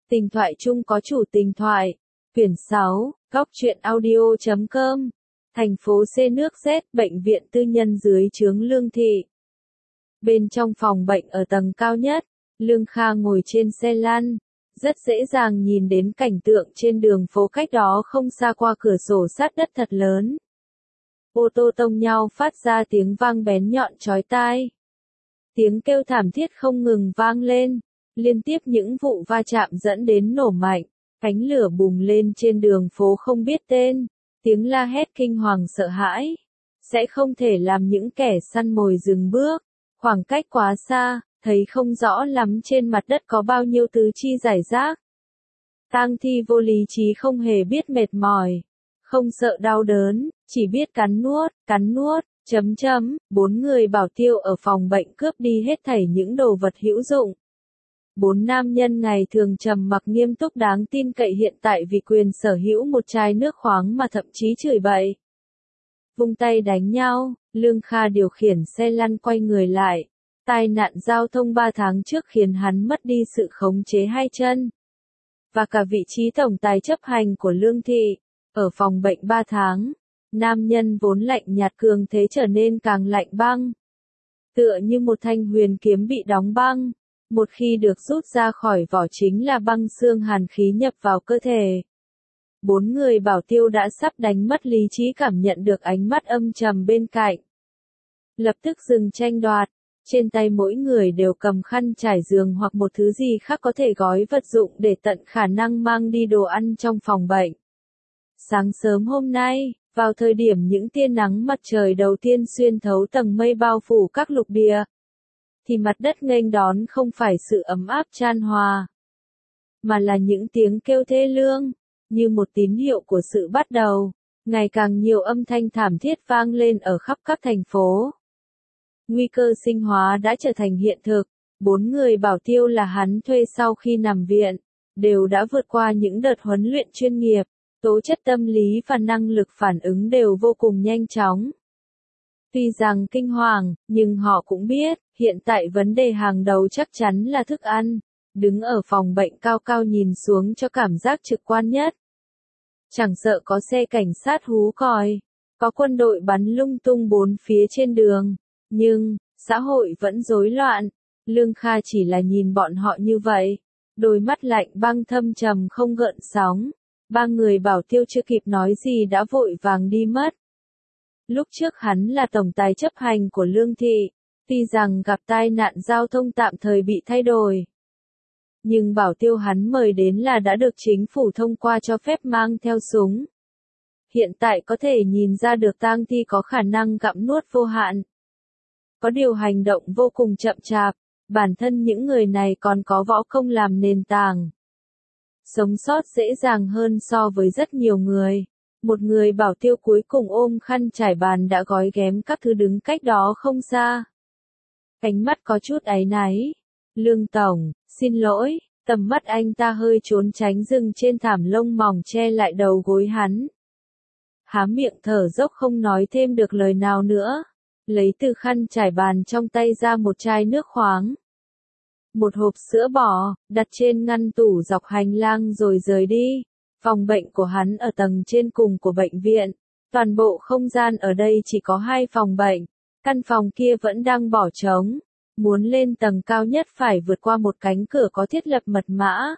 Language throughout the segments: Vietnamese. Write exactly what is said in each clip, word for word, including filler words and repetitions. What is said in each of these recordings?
Tình thoại chung có chủ tình thoại. Quyển sáu, góc truyện audio chấm com. Thành phố C nước Z, bệnh viện tư nhân dưới trướng Lương Thị. Bên trong phòng bệnh ở tầng cao nhất, Lương Kha ngồi trên xe lăn, rất dễ dàng nhìn đến cảnh tượng trên đường phố cách đó không xa qua cửa sổ sát đất thật lớn. Ô tô tông nhau phát ra tiếng vang bén nhọn chói tai. Tiếng kêu thảm thiết không ngừng vang lên, liên tiếp những vụ va chạm dẫn đến nổ mạnh, ánh lửa bùng lên trên đường phố không biết tên, tiếng la hét kinh hoàng sợ hãi. Sẽ không thể làm những kẻ săn mồi dừng bước, khoảng cách quá xa, thấy không rõ lắm trên mặt đất có bao nhiêu tứ chi rải rác. Tang thi vô lý trí không hề biết mệt mỏi, không sợ đau đớn, chỉ biết cắn nuốt, cắn nuốt, chấm chấm, bốn người bảo tiêu ở phòng bệnh cướp đi hết thảy những đồ vật hữu dụng. Bốn nam nhân ngày thường trầm mặc nghiêm túc đáng tin cậy hiện tại vì quyền sở hữu một chai nước khoáng mà thậm chí chửi bậy. Vung tay đánh nhau, Lương Kha điều khiển xe lăn quay người lại. Tai nạn giao thông ba tháng trước khiến hắn mất đi sự khống chế hai chân. Và cả vị trí tổng tài chấp hành của Lương Thị. Ở phòng bệnh ba tháng, nam nhân vốn lạnh nhạt cường thế trở nên càng lạnh băng. Tựa như một thanh huyền kiếm bị đóng băng. Một khi được rút ra khỏi vỏ chính là băng xương hàn khí nhập vào cơ thể. Bốn người bảo tiêu đã sắp đánh mất lý trí cảm nhận được ánh mắt âm trầm bên cạnh. Lập tức dừng tranh đoạt, trên tay mỗi người đều cầm khăn trải giường hoặc một thứ gì khác có thể gói vật dụng để tận khả năng mang đi đồ ăn trong phòng bệnh. Sáng sớm hôm nay, vào thời điểm những tia nắng mặt trời đầu tiên xuyên thấu tầng mây bao phủ các lục địa, thì mặt đất nghênh đón không phải sự ấm áp chan hòa, mà là những tiếng kêu thê lương, như một tín hiệu của sự bắt đầu. Ngày càng nhiều âm thanh thảm thiết vang lên ở khắp các thành phố. Nguy cơ sinh hóa đã trở thành hiện thực. Bốn người bảo tiêu là hắn thuê sau khi nằm viện, đều đã vượt qua những đợt huấn luyện chuyên nghiệp, tố chất tâm lý và năng lực phản ứng đều vô cùng nhanh chóng. Tuy rằng kinh hoàng, nhưng họ cũng biết, hiện tại vấn đề hàng đầu chắc chắn là thức ăn. Đứng ở phòng bệnh cao cao nhìn xuống cho cảm giác trực quan nhất. Chẳng sợ có xe cảnh sát hú còi, có quân đội bắn lung tung bốn phía trên đường, nhưng, xã hội vẫn rối loạn. Lương Kha chỉ là nhìn bọn họ như vậy, đôi mắt lạnh băng thâm trầm không gợn sóng. Ba người bảo tiêu chưa kịp nói gì đã vội vàng đi mất. Lúc trước hắn là tổng tài chấp hành của Lương Thị, tuy rằng gặp tai nạn giao thông tạm thời bị thay đổi. Nhưng bảo tiêu hắn mời đến là đã được chính phủ thông qua cho phép mang theo súng. Hiện tại có thể nhìn ra được tang thi có khả năng gặm nuốt vô hạn. Có điều hành động vô cùng chậm chạp, bản thân những người này còn có võ công làm nền tảng. Sống sót dễ dàng hơn so với rất nhiều người. Một người bảo tiêu cuối cùng ôm khăn trải bàn đã gói ghém các thứ đứng cách đó không xa. Ánh mắt có chút áy náy. Lương Tổng, xin lỗi, tầm mắt anh ta hơi trốn tránh dừng trên thảm lông mỏng che lại đầu gối hắn. Há miệng thở dốc không nói thêm được lời nào nữa. Lấy từ khăn trải bàn trong tay ra một chai nước khoáng. Một hộp sữa bò, đặt trên ngăn tủ dọc hành lang rồi rời đi. Phòng bệnh của hắn ở tầng trên cùng của bệnh viện. Toàn bộ không gian ở đây chỉ có hai phòng bệnh. Căn phòng kia vẫn đang bỏ trống. Muốn lên tầng cao nhất phải vượt qua một cánh cửa có thiết lập mật mã.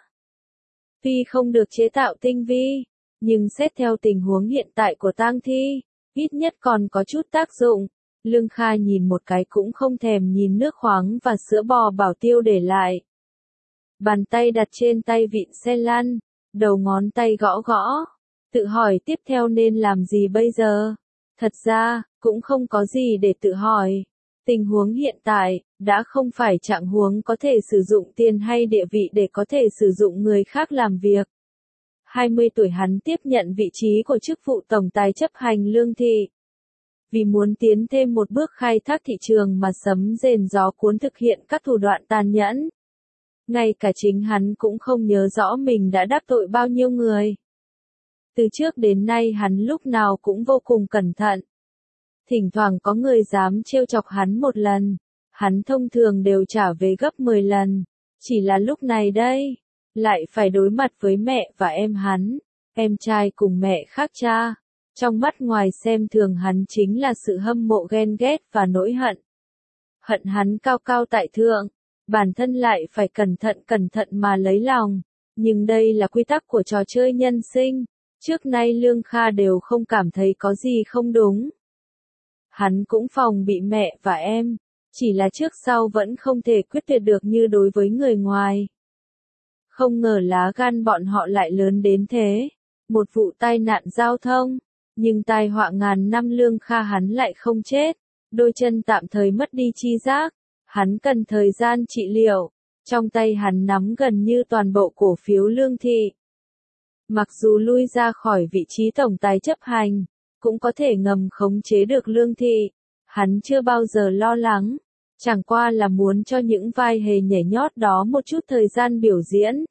Tuy không được chế tạo tinh vi, nhưng xét theo tình huống hiện tại của tang thi, ít nhất còn có chút tác dụng. Lương Kha nhìn một cái cũng không thèm nhìn nước khoáng và sữa bò bảo tiêu để lại. Bàn tay đặt trên tay vịn xe lăn, đầu ngón tay gõ gõ, tự hỏi tiếp theo nên làm gì bây giờ. Thật ra, cũng không có gì để tự hỏi. Tình huống hiện tại, đã không phải trạng huống có thể sử dụng tiền hay địa vị để có thể sử dụng người khác làm việc. hai mươi tuổi hắn tiếp nhận vị trí của chức vụ tổng tài chấp hành Lương Thị. Vì muốn tiến thêm một bước khai thác thị trường mà sấm rền gió cuốn thực hiện các thủ đoạn tàn nhẫn. Ngay cả chính hắn cũng không nhớ rõ mình đã đắc tội bao nhiêu người. Từ trước đến nay hắn lúc nào cũng vô cùng cẩn thận. Thỉnh thoảng có người dám trêu chọc hắn một lần, hắn thông thường đều trả về gấp mười lần. Chỉ là lúc này đây, lại phải đối mặt với mẹ và em hắn, em trai cùng mẹ khác cha. Trong mắt ngoài xem thường hắn chính là sự hâm mộ ghen ghét và nỗi hận. Hận hắn cao cao tại thượng, bản thân lại phải cẩn thận cẩn thận mà lấy lòng. Nhưng đây là quy tắc của trò chơi nhân sinh, trước nay Lương Kha đều không cảm thấy có gì không đúng. Hắn cũng phòng bị mẹ và em, chỉ là trước sau vẫn không thể quyết tuyệt được như đối với người ngoài. Không ngờ lá gan bọn họ lại lớn đến thế, một vụ tai nạn giao thông, nhưng tai họa ngàn năm Lương Kha hắn lại không chết, đôi chân tạm thời mất đi chi giác, hắn cần thời gian trị liệu, trong tay hắn nắm gần như toàn bộ cổ phiếu Lương Thị. Mặc dù lui ra khỏi vị trí tổng tài chấp hành, cũng có thể ngầm khống chế được Lương Thị, hắn chưa bao giờ lo lắng, chẳng qua là muốn cho những vai hề nhảy nhót đó một chút thời gian biểu diễn.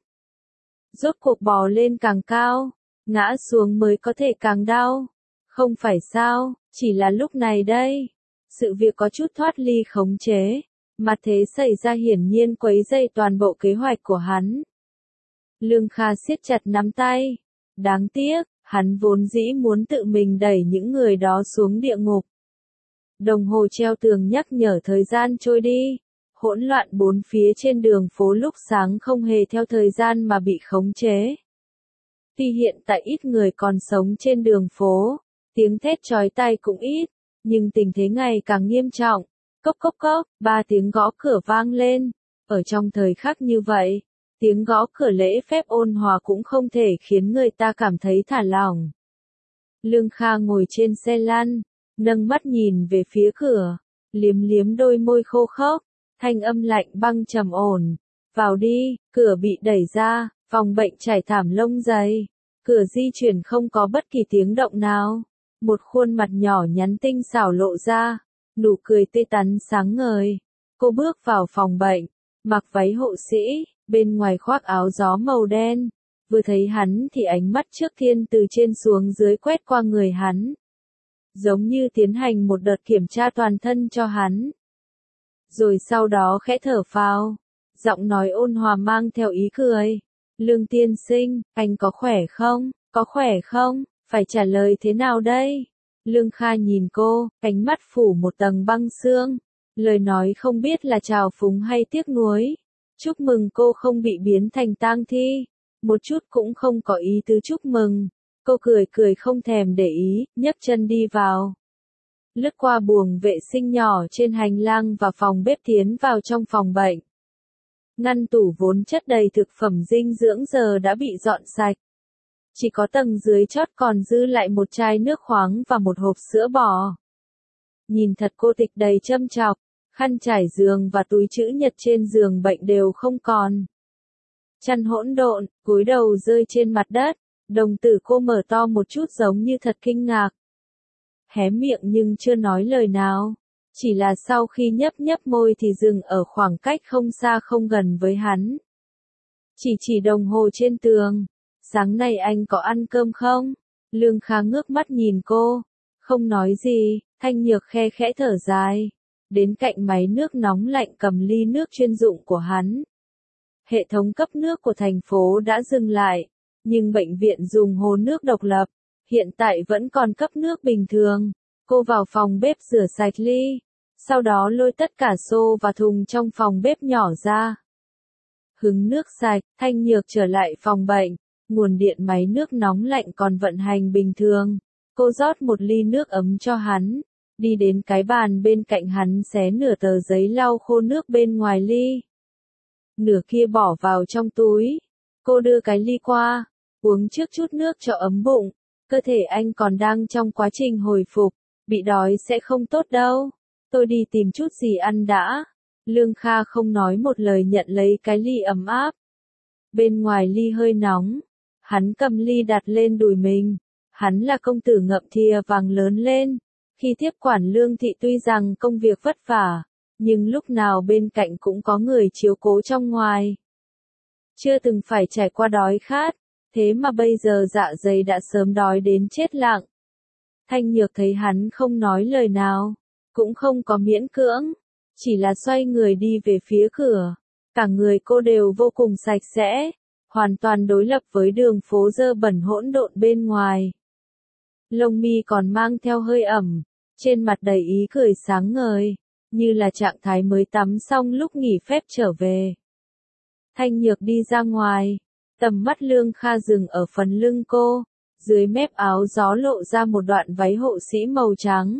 Rốt cuộc bò lên càng cao, ngã xuống mới có thể càng đau, không phải sao, chỉ là lúc này đây, sự việc có chút thoát ly khống chế, mà thế xảy ra hiển nhiên quấy rầy toàn bộ kế hoạch của hắn. Lương Kha siết chặt nắm tay, đáng tiếc, hắn vốn dĩ muốn tự mình đẩy những người đó xuống địa ngục. Đồng hồ treo tường nhắc nhở thời gian trôi đi, hỗn loạn bốn phía trên đường phố lúc sáng không hề theo thời gian mà bị khống chế. Tuy hiện tại ít người còn sống trên đường phố, tiếng thét chói tai cũng ít, nhưng tình thế ngày càng nghiêm trọng. Cốc cốc cốc, ba tiếng gõ cửa vang lên. Ở trong thời khắc như vậy, tiếng gõ cửa lễ phép ôn hòa cũng không thể khiến người ta cảm thấy thả lỏng. Lương Kha ngồi trên xe lăn, nâng mắt nhìn về phía cửa, liếm liếm đôi môi khô khốc, thanh âm lạnh băng trầm ổn. Vào đi, cửa bị đẩy ra, phòng bệnh trải thảm lông dày. Cửa di chuyển không có bất kỳ tiếng động nào. Một khuôn mặt nhỏ nhắn tinh xảo lộ ra, nụ cười tươi tắn sáng ngời. Cô bước vào phòng bệnh, mặc váy hộ sĩ, bên ngoài khoác áo gió màu đen. Vừa thấy hắn thì ánh mắt trước tiên từ trên xuống dưới quét qua người hắn. Giống như tiến hành một đợt kiểm tra toàn thân cho hắn. Rồi sau đó khẽ thở phào, giọng nói ôn hòa mang theo ý cười. Lương tiên sinh, anh có khỏe không? Có khỏe không? Phải trả lời thế nào đây? Lương Kha nhìn cô, ánh mắt phủ một tầng băng sương. Lời nói không biết là trào phúng hay tiếc nuối. Chúc mừng cô không bị biến thành tang thi. Một chút cũng không có ý tứ chúc mừng. Cô cười cười không thèm để ý, nhấc chân đi vào. Lướt qua buồng vệ sinh nhỏ trên hành lang và phòng bếp tiến vào trong phòng bệnh. Ngăn tủ vốn chất đầy thực phẩm dinh dưỡng giờ đã bị dọn sạch. Chỉ có tầng dưới chót còn dư lại một chai nước khoáng và một hộp sữa bò. Nhìn thật cô tịch đầy châm chọc, khăn trải giường và túi trữ nhật trên giường bệnh đều không còn. Chăn hỗn độn, cúi đầu rơi trên mặt đất, đồng tử cô mở to một chút giống như thật kinh ngạc. Hé miệng nhưng chưa nói lời nào, chỉ là sau khi nhấp nhấp môi thì dừng ở khoảng cách không xa không gần với hắn. Chỉ chỉ đồng hồ trên tường. Sáng nay anh có ăn cơm không? Lương Kha ngước mắt nhìn cô, không nói gì, Thanh Nhược khe khẽ thở dài, đến cạnh máy nước nóng lạnh cầm ly nước chuyên dụng của hắn. Hệ thống cấp nước của thành phố đã dừng lại, nhưng bệnh viện dùng hồ nước độc lập, hiện tại vẫn còn cấp nước bình thường. Cô vào phòng bếp rửa sạch ly, sau đó lôi tất cả xô và thùng trong phòng bếp nhỏ ra. Hứng nước sạch, Thanh Nhược trở lại phòng bệnh. Nguồn điện máy nước nóng lạnh còn vận hành bình thường. Cô rót một ly nước ấm cho hắn, đi đến cái bàn bên cạnh hắn xé nửa tờ giấy lau khô nước bên ngoài ly. Nửa kia bỏ vào trong túi. Cô đưa cái ly qua, uống trước chút nước cho ấm bụng. Cơ thể anh còn đang trong quá trình hồi phục, bị đói sẽ không tốt đâu. Tôi đi tìm chút gì ăn đã. Lương Kha không nói một lời nhận lấy cái ly ấm áp. Bên ngoài ly hơi nóng. Hắn cầm ly đặt lên đùi mình. Hắn là công tử ngậm thìa vàng lớn lên. Khi tiếp quản Lương Thị tuy rằng công việc vất vả, nhưng lúc nào bên cạnh cũng có người chiếu cố trong ngoài. Chưa từng phải trải qua đói khát, thế mà bây giờ dạ dày đã sớm đói đến chết lặng. Thanh Nhược thấy hắn không nói lời nào, cũng không có miễn cưỡng, chỉ là xoay người đi về phía cửa. Cả người cô đều vô cùng sạch sẽ. hoàn toàn đối lập với đường phố dơ bẩn hỗn độn bên ngoài. Lông mi còn mang theo hơi ẩm, trên mặt đầy ý cười sáng ngời, như là trạng thái mới tắm xong lúc nghỉ phép trở về. Thanh Nhược đi ra ngoài, tầm mắt Lương Kha dừng ở phần lưng cô, dưới mép áo gió lộ ra một đoạn váy hộ sĩ màu trắng.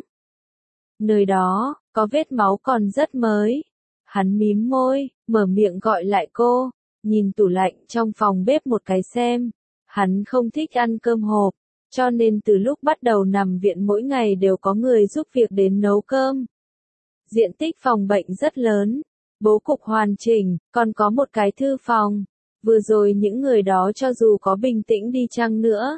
Nơi đó, có vết máu còn rất mới. Hắn mím môi, mở miệng gọi lại cô, nhìn tủ lạnh trong phòng bếp một cái xem. Hắn không thích ăn cơm hộp, cho nên từ lúc bắt đầu nằm viện mỗi ngày đều có người giúp việc đến nấu cơm. Diện tích phòng bệnh rất lớn, bố cục hoàn chỉnh, còn có một cái thư phòng. Vừa rồi những người đó cho dù có bình tĩnh đi chăng nữa,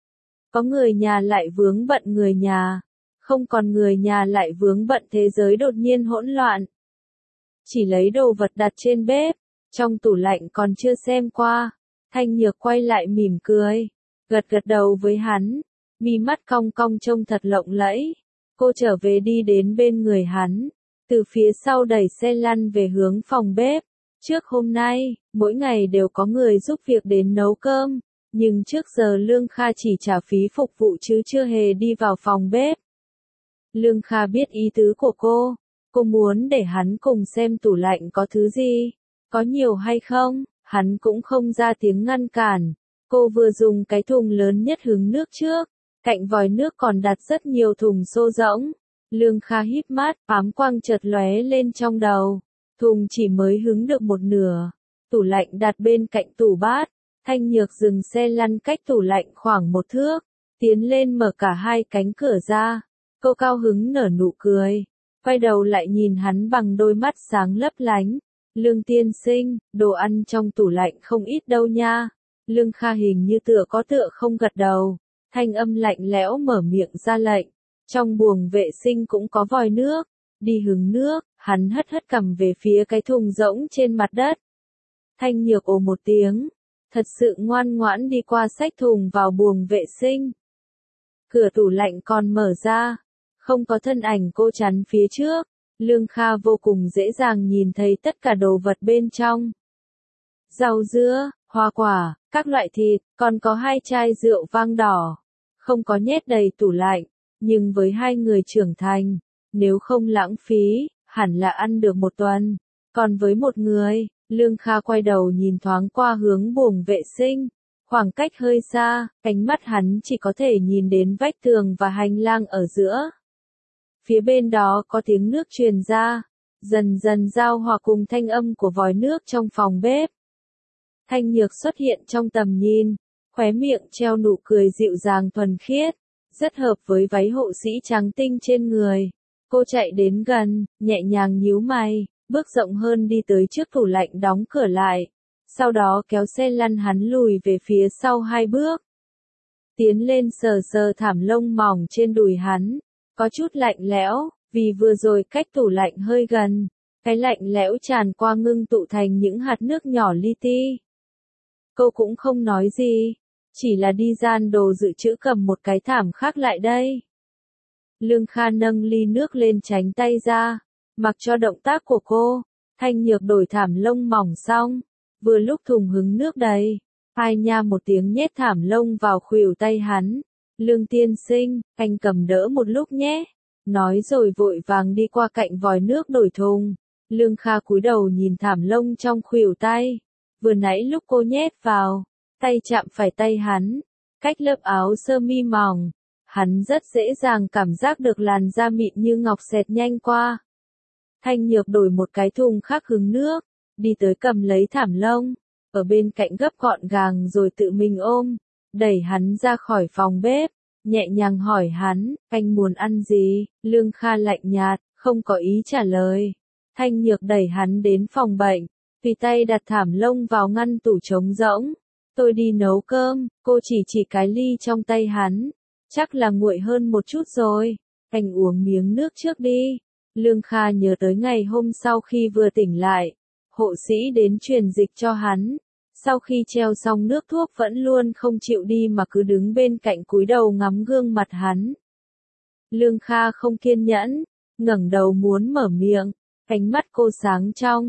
có người nhà lại vướng bận người nhà, không còn người nhà lại vướng bận thế giới đột nhiên hỗn loạn. Chỉ lấy đồ vật đặt trên bếp, trong tủ lạnh còn chưa xem qua. Thanh Nhược quay lại mỉm cười, gật gật đầu với hắn, mi mắt cong cong trông thật lộng lẫy. Cô trở về đi đến bên người hắn, từ phía sau đẩy xe lăn về hướng phòng bếp. Trước hôm nay, mỗi ngày đều có người giúp việc đến nấu cơm, nhưng trước giờ Lương Kha chỉ trả phí phục vụ chứ chưa hề đi vào phòng bếp. Lương Kha biết ý tứ của cô, cô muốn để hắn cùng xem tủ lạnh có thứ gì, có nhiều hay không, hắn cũng không ra tiếng ngăn cản. Cô vừa dùng cái thùng lớn nhất hứng nước trước, cạnh vòi nước còn đặt rất nhiều thùng xô rỗng. Lương Kha híp mắt, ám quang chợt lóe lên trong đầu. Thùng chỉ mới hứng được một nửa, tủ lạnh đặt bên cạnh tủ bát. Thanh Nhược dừng xe lăn cách tủ lạnh khoảng một thước, tiến lên mở cả hai cánh cửa ra. Cô cao hứng nở nụ cười, quay đầu lại nhìn hắn bằng đôi mắt sáng lấp lánh. Lương tiên sinh, đồ ăn trong tủ lạnh không ít đâu nha. Lương Kha hình như tựa có tựa không gật đầu, thanh âm lạnh lẽo mở miệng ra lệnh. Trong buồng vệ sinh cũng có vòi nước, đi hứng nước. Hắn hất hất cầm về phía cái thùng rỗng trên mặt đất. Thanh Nhược ồ một tiếng, thật sự ngoan ngoãn đi qua xách thùng vào buồng vệ sinh. Cửa tủ lạnh còn mở ra, không có thân ảnh cô chắn phía trước. Lương Kha vô cùng dễ dàng nhìn thấy tất cả đồ vật bên trong. Rau dưa, hoa quả, các loại thịt, còn có hai chai rượu vang đỏ. Không có nhét đầy tủ lạnh, nhưng với hai người trưởng thành, nếu không lãng phí, hẳn là ăn được một tuần. Còn với một người, Lương Kha quay đầu nhìn thoáng qua hướng buồng vệ sinh. Khoảng cách hơi xa, ánh mắt hắn chỉ có thể nhìn đến vách tường và hành lang ở giữa. Phía bên đó có tiếng nước truyền ra, dần dần giao hòa cùng thanh âm của vòi nước trong phòng bếp. Thanh Nhược xuất hiện trong tầm nhìn, khóe miệng treo nụ cười dịu dàng thuần khiết, rất hợp với váy hộ sĩ trắng tinh trên người. Cô chạy đến gần, nhẹ nhàng nhíu mày, bước rộng hơn đi tới trước tủ lạnh đóng cửa lại. Sau đó kéo xe lăn hắn lùi về phía sau hai bước. Tiến lên sờ sờ thảm lông mỏng trên đùi hắn, có chút lạnh lẽo, vì vừa rồi cách tủ lạnh hơi gần. Cái lạnh lẽo tràn qua ngưng tụ thành những hạt nước nhỏ li ti. Cô cũng không nói gì, chỉ là đi gian đồ dự trữ cầm một cái thảm khác lại đây. Lương Kha nâng ly nước lên tránh tay ra, mặc cho động tác của cô. Thanh Nhược đổi thảm lông mỏng xong, vừa lúc thùng hứng nước đầy, ai nha một tiếng nhét thảm lông vào khuỷu tay hắn. Lương tiên sinh, anh cầm đỡ một lúc nhé. Nói rồi vội vàng đi qua cạnh vòi nước đổi thùng. Lương Kha cúi đầu nhìn thảm lông trong khuỷu tay. Vừa nãy lúc cô nhét vào, tay chạm phải tay hắn, cách lớp áo sơ mi mỏng. Hắn rất dễ dàng cảm giác được làn da mịn như ngọc xẹt nhanh qua. Thanh Nhược đổi một cái thùng khác hứng nước, đi tới cầm lấy thảm lông, ở bên cạnh gấp gọn gàng rồi tự mình ôm, đẩy hắn ra khỏi phòng bếp, nhẹ nhàng hỏi hắn, anh muốn ăn gì? Lương Kha lạnh nhạt, không có ý trả lời. Thanh Nhược đẩy hắn đến phòng bệnh, tùy tay đặt thảm lông vào ngăn tủ trống rỗng. Tôi đi nấu cơm, cô chỉ chỉ cái ly trong tay hắn. Chắc là nguội hơn một chút rồi, anh uống miếng nước trước đi. Lương Kha nhớ tới ngày hôm sau khi vừa tỉnh lại, hộ sĩ đến truyền dịch cho hắn. Sau khi treo xong nước thuốc vẫn luôn không chịu đi mà cứ đứng bên cạnh cúi đầu ngắm gương mặt hắn. Lương Kha không kiên nhẫn, ngẩng đầu muốn mở miệng, ánh mắt cô sáng trong,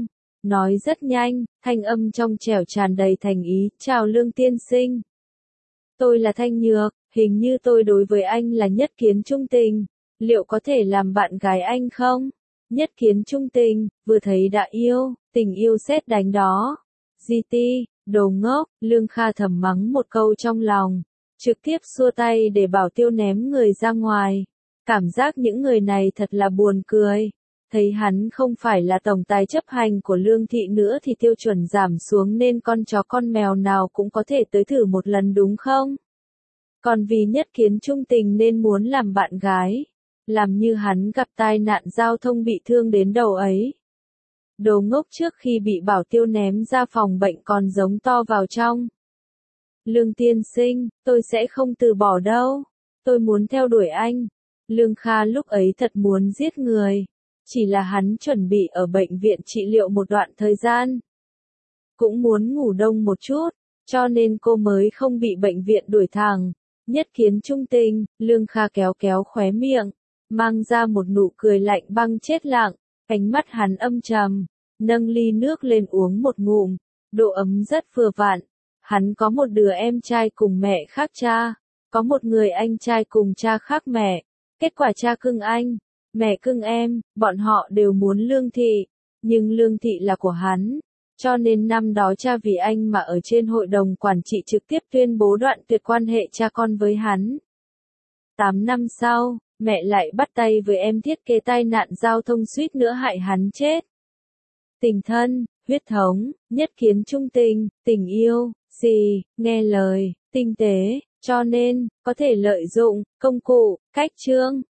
nói rất nhanh, thanh âm trong trẻo tràn đầy thành ý, chào Lương tiên sinh. Tôi là Thanh Nhược, hình như tôi đối với anh là nhất kiến trung tình, liệu có thể làm bạn gái anh không? Nhất kiến trung tình, vừa thấy đã yêu, tình yêu sét đánh đó. giê tê, đồ ngốc, Lương Kha thầm mắng một câu trong lòng, trực tiếp xua tay để Bảo Tiêu ném người ra ngoài. Cảm giác những người này thật là buồn cười. Thấy hắn không phải là tổng tài chấp hành của Lương thị nữa thì tiêu chuẩn giảm xuống nên con chó con mèo nào cũng có thể tới thử một lần đúng không? Còn vì nhất kiến trung tình nên muốn làm bạn gái. Làm như hắn gặp tai nạn giao thông bị thương đến đầu ấy. Đồ ngốc, trước khi bị Bảo Tiêu ném ra phòng bệnh còn giống to vào trong. Lương tiên sinh, tôi sẽ không từ bỏ đâu. Tôi muốn theo đuổi anh. Lương Kha lúc ấy thật muốn giết người. Chỉ là hắn chuẩn bị ở bệnh viện trị liệu một đoạn thời gian. Cũng muốn ngủ đông một chút, cho nên cô mới không bị bệnh viện đuổi thẳng. Nhất kiến trung tình, Lương Kha kéo kéo khóe miệng, mang ra một nụ cười lạnh băng chết lặng, ánh mắt hắn âm trầm, nâng ly nước lên uống một ngụm, độ ấm rất vừa vặn. Hắn có một đứa em trai cùng mẹ khác cha, có một người anh trai cùng cha khác mẹ. Kết quả cha cưng anh, mẹ cưng em, bọn họ đều muốn Lương thị, nhưng Lương thị là của hắn, cho nên năm đó cha vì anh mà ở trên hội đồng quản trị trực tiếp tuyên bố đoạn tuyệt quan hệ cha con với hắn. Tám năm sau, mẹ lại bắt tay với em thiết kế tai nạn giao thông suýt nữa hại hắn chết. Tình thân, huyết thống, nhất kiến trung tình, tình yêu, gì, nghe lời, tinh tế, cho nên, có thể lợi dụng, công cụ, cách chương.